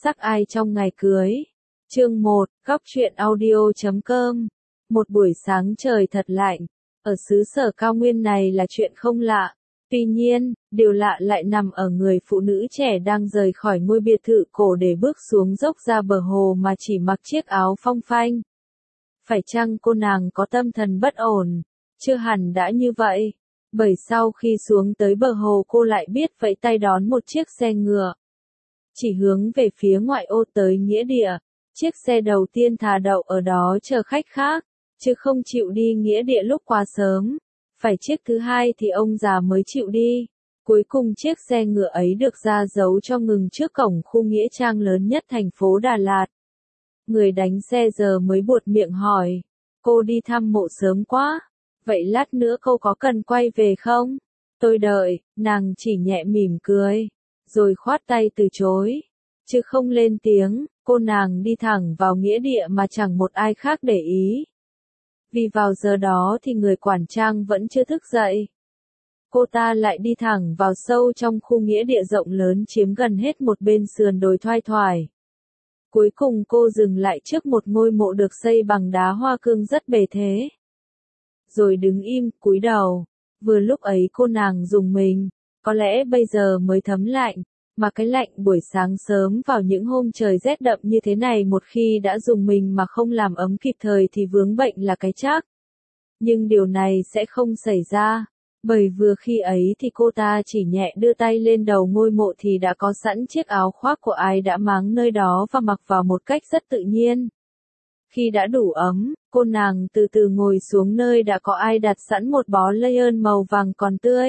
sắc ai trong ngày cưới. Chương 1, Góc truyện audio.com. Một buổi sáng trời thật lạnh, ở xứ sở cao nguyên này là chuyện không lạ. Tuy nhiên, điều lạ lại nằm ở người phụ nữ trẻ đang rời khỏi ngôi biệt thự cổ để bước xuống dốc ra bờ hồ mà chỉ mặc chiếc áo phong phanh. Phải chăng cô nàng có tâm thần bất ổn? Chưa hẳn đã như vậy. Bởi sau khi xuống tới bờ hồ cô lại biết vẫy tay đón một chiếc xe ngựa. Chỉ hướng về phía ngoại ô tới nghĩa địa. Chiếc xe đầu tiên thà đậu ở đó chờ khách khác, chứ không chịu đi nghĩa địa lúc quá sớm. Phải chiếc thứ hai thì ông già mới chịu đi. Cuối cùng chiếc xe ngựa ấy được ra dấu cho ngừng trước cổng khu nghĩa trang lớn nhất thành phố Đà Lạt. Người đánh xe giờ mới buột miệng hỏi, cô đi thăm mộ sớm quá, vậy lát nữa cô có cần quay về không? Tôi đợi, nàng chỉ nhẹ mỉm cười, rồi khoát tay từ chối, chứ không lên tiếng. Cô nàng đi thẳng vào nghĩa địa mà chẳng một ai khác để ý. Vì vào giờ đó thì người quản trang vẫn chưa thức dậy. Cô ta lại đi thẳng vào sâu trong khu nghĩa địa rộng lớn chiếm gần hết một bên sườn đồi thoai thoải. Cuối cùng cô dừng lại trước một ngôi mộ được xây bằng đá hoa cương rất bề thế. Rồi đứng im, cúi đầu. Vừa lúc ấy cô nàng rùng mình, có lẽ bây giờ mới thấm lạnh. Mà cái lạnh buổi sáng sớm vào những hôm trời rét đậm như thế này một khi đã dùng mình mà không làm ấm kịp thời thì vướng bệnh là cái chắc. Nhưng điều này sẽ không xảy ra, bởi vừa khi ấy thì cô ta chỉ nhẹ đưa tay lên đầu ngôi mộ thì đã có sẵn chiếc áo khoác của ai đã máng nơi đó và mặc vào một cách rất tự nhiên. Khi đã đủ ấm, cô nàng từ từ ngồi xuống nơi đã có ai đặt sẵn một bó lây ơn màu vàng còn tươi.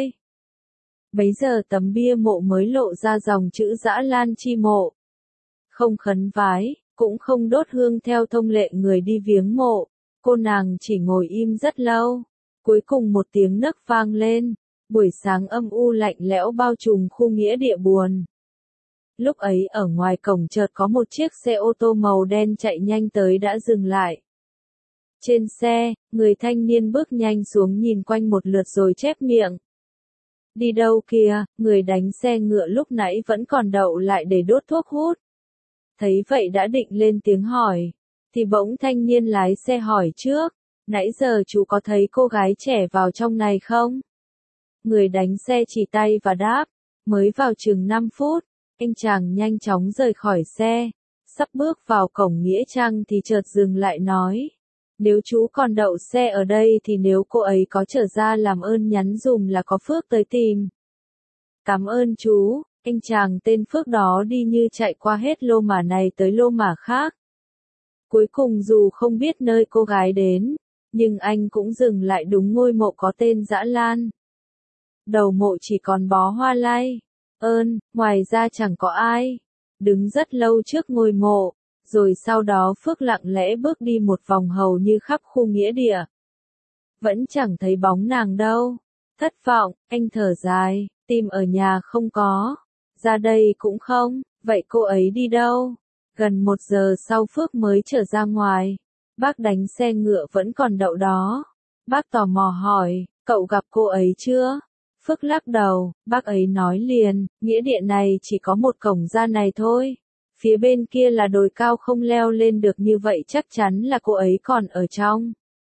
Bấy giờ tấm bia mộ mới lộ ra dòng chữ Dã Lan Chi Mộ. Không khấn vái, cũng không đốt hương theo thông lệ người đi viếng mộ, cô nàng chỉ ngồi im rất lâu. Cuối cùng một tiếng nấc vang lên, buổi sáng âm u lạnh lẽo bao trùm khu nghĩa địa buồn. Lúc ấy ở ngoài cổng chợt có một chiếc xe ô tô màu đen chạy nhanh tới đã dừng lại. Trên xe, người thanh niên bước nhanh xuống nhìn quanh một lượt rồi chép miệng. Đi đâu kìa, người đánh xe ngựa lúc nãy vẫn còn đậu lại để đốt thuốc hút. Thấy vậy đã định lên tiếng hỏi, thì bỗng thanh niên lái xe hỏi trước, nãy giờ chú có thấy cô gái trẻ vào trong này không? Người đánh xe chỉ tay và đáp, mới vào chừng 5 phút, anh chàng nhanh chóng rời khỏi xe, sắp bước vào cổng nghĩa trang thì chợt dừng lại nói. Nếu chú còn đậu xe ở đây thì nếu cô ấy có trở ra làm ơn nhắn dùm là có Phước tới tìm. Cảm ơn chú, anh chàng tên Phước đó đi như chạy qua hết lô mả này tới lô mả khác. Cuối cùng dù không biết nơi cô gái đến, nhưng anh cũng dừng lại đúng ngôi mộ có tên Dã Lan. Đầu mộ chỉ còn bó hoa lai, ngoài ra chẳng có ai. Đứng rất lâu trước ngôi mộ. Rồi sau đó Phước lặng lẽ bước đi một vòng hầu như khắp khu nghĩa địa. Vẫn chẳng thấy bóng nàng đâu. Thất vọng, anh thở dài, tìm ở nhà không có. Ra đây cũng không, vậy cô ấy đi đâu? Gần 1 giờ sau Phước mới trở ra ngoài. Bác đánh xe ngựa vẫn còn đậu đó. Bác tò mò hỏi, cậu gặp cô ấy chưa? Phước lắc đầu, bác ấy nói liền, nghĩa địa này chỉ có một cổng ra này thôi. Phía bên kia là đồi cao không leo lên được như vậy chắc chắn là cô ấy còn ở trong.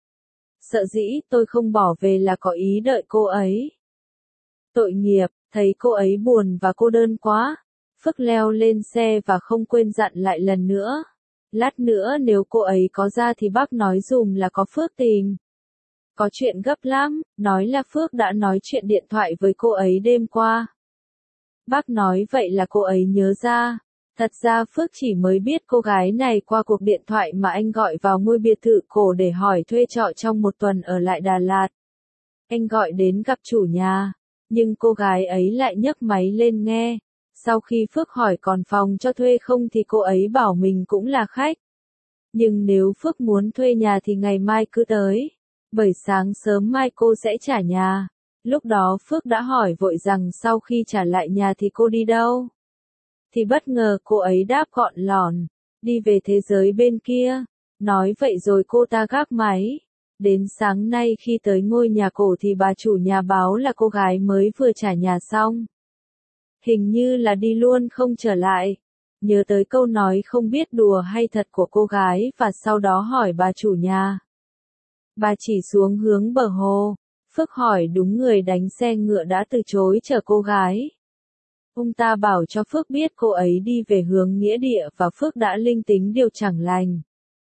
Sợ dĩ tôi không bỏ về là có ý đợi cô ấy. Tội nghiệp, thấy cô ấy buồn và cô đơn quá. Phước leo lên xe và không quên dặn lại lần nữa. Lát nữa nếu cô ấy có ra thì bác nói dùm là có Phước tìm. Có chuyện gấp lắm, nói là Phước đã nói chuyện điện thoại với cô ấy đêm qua. Bác nói vậy là cô ấy nhớ ra. Thật ra Phước chỉ mới biết cô gái này qua cuộc điện thoại mà anh gọi vào ngôi biệt thự cổ để hỏi thuê trọ trong 1 tuần ở lại Đà Lạt. Anh gọi đến gặp chủ nhà, nhưng cô gái ấy lại nhấc máy lên nghe. Sau khi Phước hỏi còn phòng cho thuê không thì cô ấy bảo mình cũng là khách. Nhưng nếu Phước muốn thuê nhà thì ngày mai cứ tới, bởi sáng sớm mai cô sẽ trả nhà. Lúc đó Phước đã hỏi vội rằng sau khi trả lại nhà thì cô đi đâu? Thì bất ngờ cô ấy đáp gọn lỏn, đi về thế giới bên kia. Nói vậy rồi cô ta gác máy. Đến sáng nay khi tới ngôi nhà cổ thì bà chủ nhà báo là cô gái mới vừa trả nhà xong. Hình như là đi luôn không trở lại. nhớ tới câu nói không biết đùa hay thật của cô gái và sau đó hỏi bà chủ nhà. Bà chỉ xuống hướng bờ hồ. Phước hỏi đúng người đánh xe ngựa đã từ chối chở cô gái. Ông ta bảo cho Phước biết cô ấy đi về hướng nghĩa địa và Phước đã linh tính điều chẳng lành.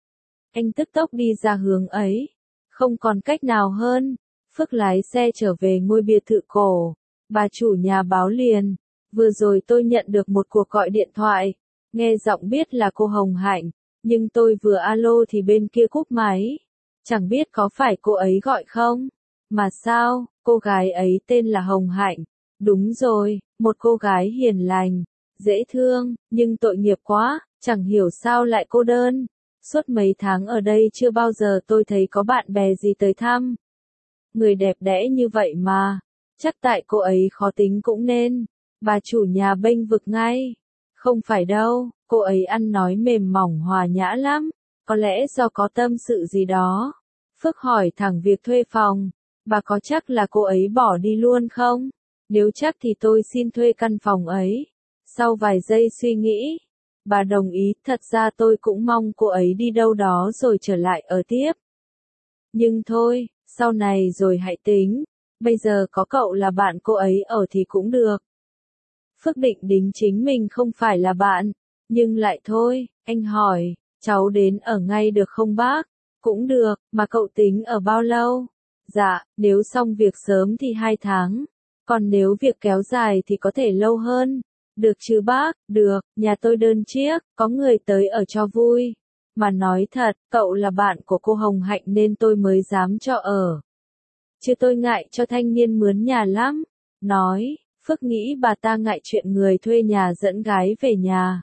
Anh tức tốc đi ra hướng ấy. Không còn cách nào hơn. Phước lái xe trở về ngôi biệt thự cổ. Bà chủ nhà báo liền. Vừa rồi tôi nhận được một cuộc gọi điện thoại. Nghe giọng biết là cô Hồng Hạnh. Nhưng tôi vừa alo thì bên kia cúp máy. Chẳng biết có phải cô ấy gọi không? Mà sao, cô gái ấy tên là Hồng Hạnh. Đúng rồi, một cô gái hiền lành, dễ thương, nhưng tội nghiệp quá, chẳng hiểu sao lại cô đơn. Suốt mấy tháng ở đây chưa bao giờ tôi thấy có bạn bè gì tới thăm. Người đẹp đẽ như vậy mà, chắc tại cô ấy khó tính cũng nên. Bà chủ nhà bênh vực ngay. Không phải đâu, cô ấy ăn nói mềm mỏng hòa nhã lắm, có lẽ do có tâm sự gì đó. Phước hỏi thẳng việc thuê phòng, bà có chắc là cô ấy bỏ đi luôn không? Nếu chắc thì tôi xin thuê căn phòng ấy. Sau vài giây suy nghĩ, bà đồng ý, thật ra tôi cũng mong cô ấy đi đâu đó rồi trở lại ở tiếp. Nhưng thôi, sau này rồi hãy tính, bây giờ có cậu là bạn cô ấy ở thì cũng được. Phước định đính chính mình không phải là bạn, nhưng lại thôi, anh hỏi, cháu đến ở ngay được không bác? Cũng được, mà cậu tính ở bao lâu? Dạ, nếu xong việc sớm thì 2 tháng, còn nếu việc kéo dài thì có thể lâu hơn. Được chứ bác? Được, nhà tôi đơn chiếc, có người tới ở cho vui. Mà nói thật, cậu là bạn của cô Hồng Hạnh nên tôi mới dám cho ở. Chứ tôi ngại cho thanh niên mướn nhà lắm. Nói, Phước nghĩ bà ta ngại chuyện người thuê nhà dẫn gái về nhà.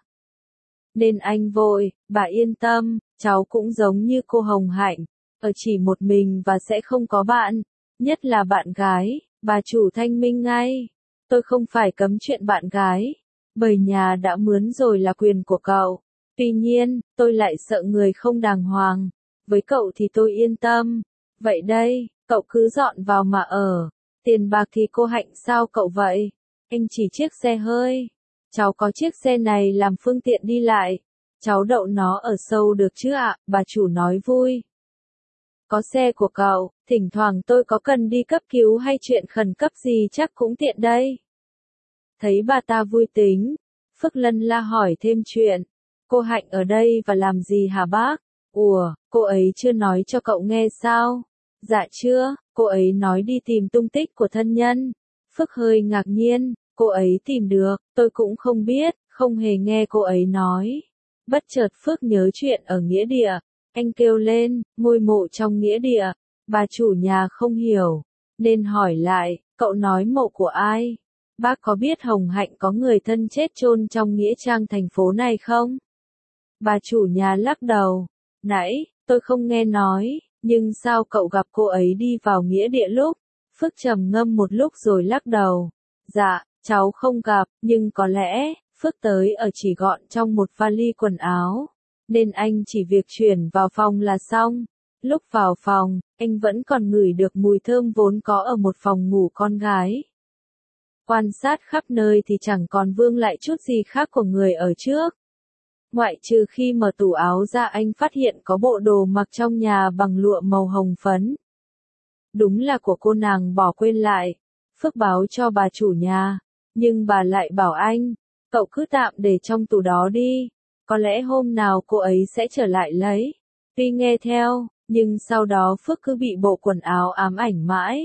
Nên anh vội, bà yên tâm, cháu cũng giống như cô Hồng Hạnh, ở chỉ một mình và sẽ không có bạn, nhất là bạn gái, bà chủ thanh minh ngay. Tôi không phải cấm chuyện bạn gái, bởi nhà đã mướn rồi là quyền của cậu. Tuy nhiên, tôi lại sợ người không đàng hoàng. Với cậu thì tôi yên tâm. Vậy đây, cậu cứ dọn vào mà ở. Tiền bạc thì cô Hạnh sao cậu vậy? Anh chỉ chiếc xe hơi. Cháu có chiếc xe này làm phương tiện đi lại. Cháu đậu nó ở sâu được chứ ạ? Bà chủ nói vui. Có xe của cậu, thỉnh thoảng tôi có cần đi cấp cứu hay chuyện khẩn cấp gì chắc cũng tiện đây. Thấy bà ta vui tính, Phước lân la hỏi thêm chuyện. Cô Hạnh ở đây và làm gì hả bác? Ủa, cô ấy chưa nói cho cậu nghe sao? Dạ chưa, cô ấy nói đi tìm tung tích của thân nhân. Phước hơi ngạc nhiên, cô ấy tìm được, tôi cũng không biết, không hề nghe cô ấy nói. Bất chợt Phước nhớ chuyện ở nghĩa địa, anh kêu lên, ngôi mộ trong nghĩa địa, bà chủ nhà không hiểu, nên hỏi lại, cậu nói mộ của ai? Bác có biết Hồng Hạnh có người thân chết chôn trong nghĩa trang thành phố này không? Bà chủ nhà lắc đầu, nãy, tôi không nghe nói, nhưng sao cậu gặp cô ấy đi vào nghĩa địa lúc? Phước trầm ngâm một lúc rồi lắc đầu. Dạ, cháu không gặp, nhưng có lẽ, Phước tới ở chỉ gọn trong một vali quần áo. Nên anh chỉ việc chuyển vào phòng là xong. Lúc vào phòng, anh vẫn còn ngửi được mùi thơm vốn có ở một phòng ngủ con gái. Quan sát khắp nơi thì chẳng còn vương lại chút gì khác của người ở trước. Ngoại trừ khi mở tủ áo ra anh phát hiện có bộ đồ mặc trong nhà bằng lụa màu hồng phấn. Đúng là của cô nàng bỏ quên lại. Phước báo cho bà chủ nhà, nhưng bà lại bảo anh, cậu cứ tạm để trong tủ đó đi, có lẽ hôm nào cô ấy sẽ trở lại lấy. Tuy nghe theo, nhưng sau đó Phước cứ bị bộ quần áo ám ảnh mãi.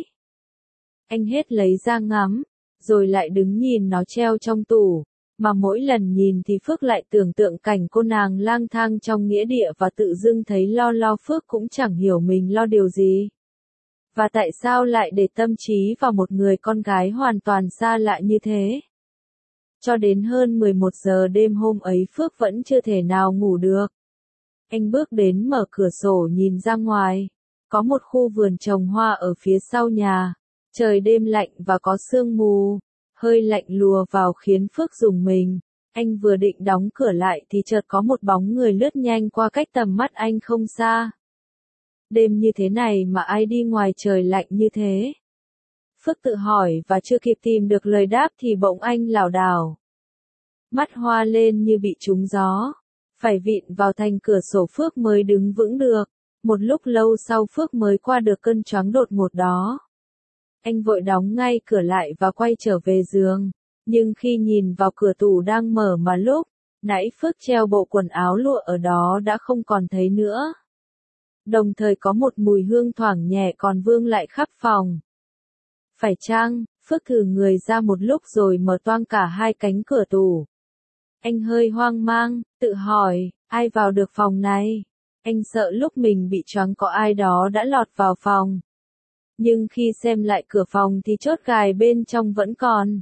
Anh hết lấy ra ngắm, rồi lại đứng nhìn nó treo trong tủ, mà mỗi lần nhìn thì Phước lại tưởng tượng cảnh cô nàng lang thang trong nghĩa địa và tự dưng thấy lo Phước cũng chẳng hiểu mình lo điều gì. Và tại sao lại để tâm trí vào một người con gái hoàn toàn xa lạ như thế? Cho đến hơn 11 giờ đêm hôm ấy Phước vẫn chưa thể nào ngủ được. Anh bước đến mở cửa sổ nhìn ra ngoài. Có một khu vườn trồng hoa ở phía sau nhà. Trời đêm lạnh và có sương mù. Hơi lạnh lùa vào khiến Phước rùng mình. Anh vừa định đóng cửa lại thì chợt có một bóng người lướt nhanh qua cách tầm mắt anh không xa. Đêm như thế này mà ai đi ngoài trời lạnh như thế? Phước tự hỏi và chưa kịp tìm được lời đáp thì bỗng anh lảo đảo mắt hoa lên như bị trúng gió. Phải vịn vào thành cửa sổ Phước mới đứng vững được. Một lúc lâu sau Phước mới qua được cơn choáng đột ngột đó. Anh vội đóng ngay cửa lại và quay trở về giường. Nhưng khi nhìn vào cửa tủ đang mở mà lúc nãy Phước treo bộ quần áo lụa ở đó đã không còn thấy nữa. Đồng thời có một mùi hương thoảng nhẹ còn vương lại khắp phòng. Phải chăng, Phước thử người ra một lúc rồi mở toang cả hai cánh cửa tủ. Anh hơi hoang mang, tự hỏi, ai vào được phòng này? Anh sợ lúc mình bị choáng có ai đó đã lọt vào phòng. Nhưng khi xem lại cửa phòng thì chốt gài bên trong vẫn còn.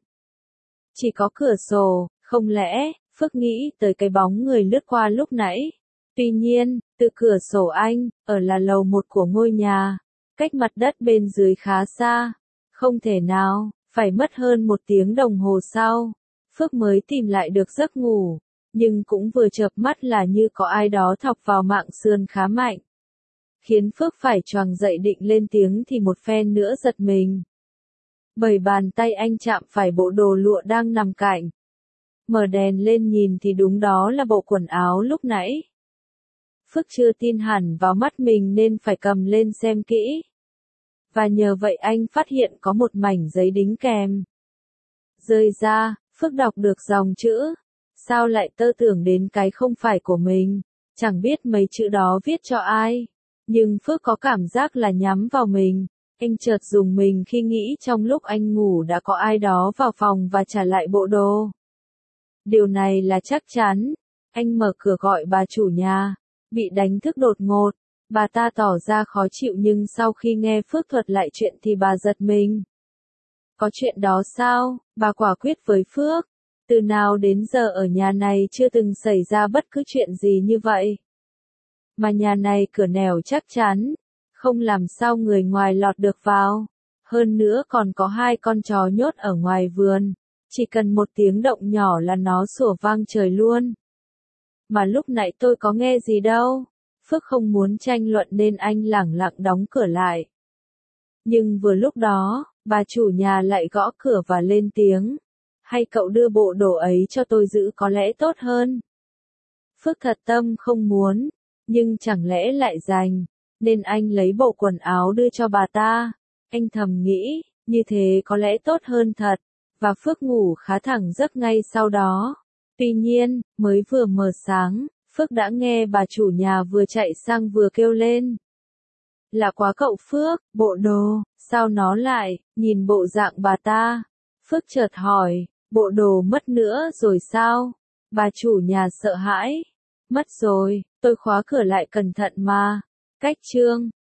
Chỉ có cửa sổ, không lẽ, Phước nghĩ tới cái bóng người lướt qua lúc nãy. Tuy nhiên, từ cửa sổ anh, ở là lầu 1 của ngôi nhà, cách mặt đất bên dưới khá xa. Không thể nào, phải mất hơn 1 tiếng đồng hồ sau, Phước mới tìm lại được giấc ngủ. Nhưng cũng vừa chợp mắt là như có ai đó thọc vào mạng sườn khá mạnh. Khiến Phước phải choàng dậy định lên tiếng thì một phen nữa giật mình. Bởi bàn tay anh chạm phải bộ đồ lụa đang nằm cạnh. Mở đèn lên nhìn thì đúng đó là bộ quần áo lúc nãy. Phước chưa tin hẳn vào mắt mình nên phải cầm lên xem kỹ. Và nhờ vậy anh phát hiện có một mảnh giấy đính kèm. Rơi ra, Phước đọc được dòng chữ. Sao lại tơ tưởng đến cái không phải của mình, chẳng biết mấy chữ đó viết cho ai. Nhưng Phước có cảm giác là nhắm vào mình. Anh chợt rùng mình khi nghĩ trong lúc anh ngủ đã có ai đó vào phòng và trả lại bộ đồ. Điều này là chắc chắn. Anh mở cửa gọi bà chủ nhà. Bị đánh thức đột ngột. Bà ta tỏ ra khó chịu nhưng sau khi nghe Phước thuật lại chuyện thì bà giật mình. Có chuyện đó sao? Bà quả quyết với Phước. Từ nào đến giờ ở nhà này chưa từng xảy ra bất cứ chuyện gì như vậy. Mà nhà này cửa nẻo chắc chắn. Không làm sao người ngoài lọt được vào. Hơn nữa còn có 2 con chó nhốt ở ngoài vườn. Chỉ cần một tiếng động nhỏ là nó sủa vang trời luôn. Mà lúc nãy tôi có nghe gì đâu. Phước không muốn tranh luận nên anh lẳng lặng đóng cửa lại. Nhưng vừa lúc đó, bà chủ nhà lại gõ cửa và lên tiếng. Hay cậu đưa bộ đồ ấy cho tôi giữ có lẽ tốt hơn. Phước thật tâm không muốn, nhưng chẳng lẽ lại dành, nên anh lấy bộ quần áo đưa cho bà ta. Anh thầm nghĩ, như thế có lẽ tốt hơn thật, và Phước ngủ khá thẳng giấc ngay sau đó. Tuy nhiên, mới vừa mờ sáng, Phước đã nghe bà chủ nhà vừa chạy sang vừa kêu lên. Lạ quá cậu Phước, bộ đồ, sao nó lại, nhìn bộ dạng bà ta. Phước chợt hỏi, bộ đồ mất nữa rồi sao? Bà chủ nhà sợ hãi. Mất rồi, tôi khóa cửa lại cẩn thận mà. Cách chương